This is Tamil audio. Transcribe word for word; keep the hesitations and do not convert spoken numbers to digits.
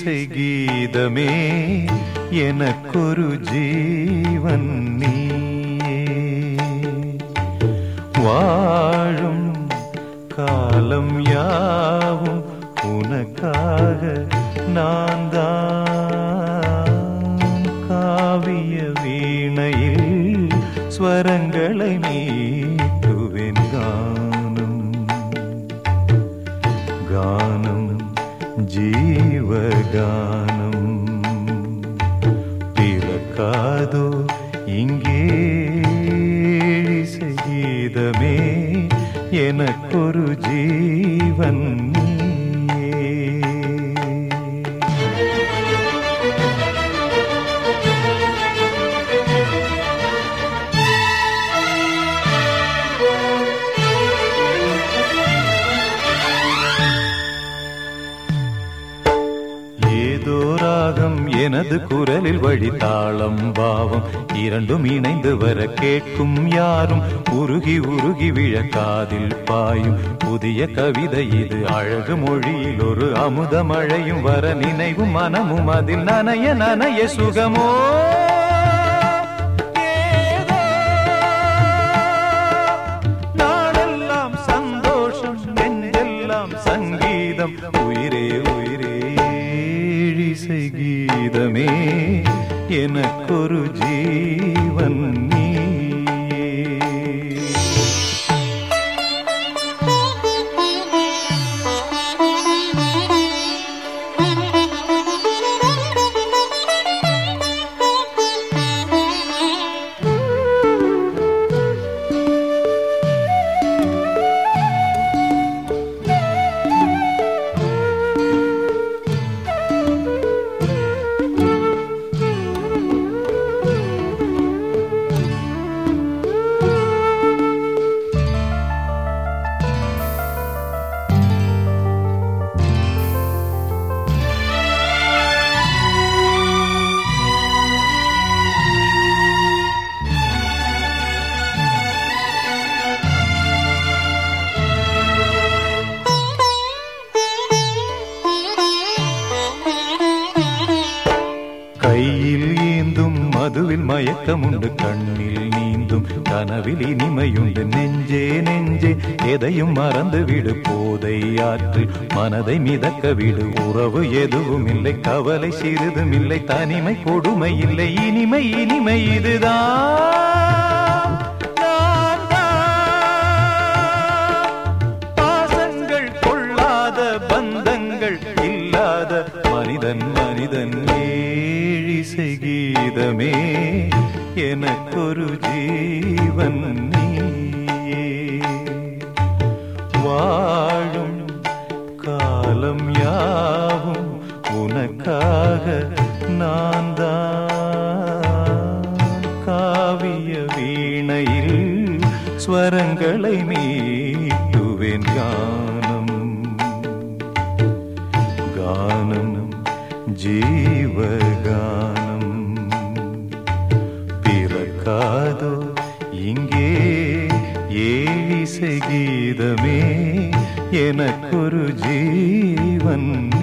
ஏழிசை கீதமே எனக்கொரு ஜீவன் நீயே. வாழும் காலம் யாவும் உனக்காக நான் தான். காவிய வீணையில் ஸ்வரங்களை மீட்டுவேன். கானம் கானம் ஜீவகானம் பிறக்காதோ இங்கே ஏழிசை கீதமே எனக்கொரு ஜீவன் நீயே. ஏதோ ராகம் எனது குரலில் வழித்தாளம் பாவம் இரண்டும் இணைந்து வர கேட்கும் யாரும் உருகி உருகி விழக்காதில் பாயும் புதிய கவிதை இது. அழகு மொழியில் ஒரு அமுத மழையும் வர நினைவும் மனமும் அதில் நனைய நனைய சுகமோ. நாளெல்லாம் சந்தோஷம் நெஞ்செல்லாம் சங்கீதம் உயிரே உயிரே ஏழிசை கீதமே எனக்கொரு ஜீவன் நீயே. கையில் ஏந்தும் மதுவில் மயக்கமுண்டு, கண்ணில் நீந்தும் கனவில் இனிமையுண்டு. நெஞ்சே நெஞ்சே எதையும் மறந்து விடு, போதை ஆற்று மனதை மிதக்க விடு. உறவு எதுவும் இல்லை, கவலை சிறிதும் இல்லை, தனிமை கொடுமை இல்லை, இனிமை இனிமை இதுதான். பாசங்கள் கொள்ளாத பந்தங்கள் இல்லாத மனிதன் மனிதன். ஏழிசை கீதமே எனக்கொரு ஜீவன் நீயே. வாழும் காலம் யாவும் உனக்காக நான் தான். காவிய வீணையில் ஸ்வரங்களை மீட்டுவேன். கானம் கானம் ஜீவகானம் பிறக்காதோ இங்கே ஏழிசை கீதமே எனக்கொரு ஜீவன்.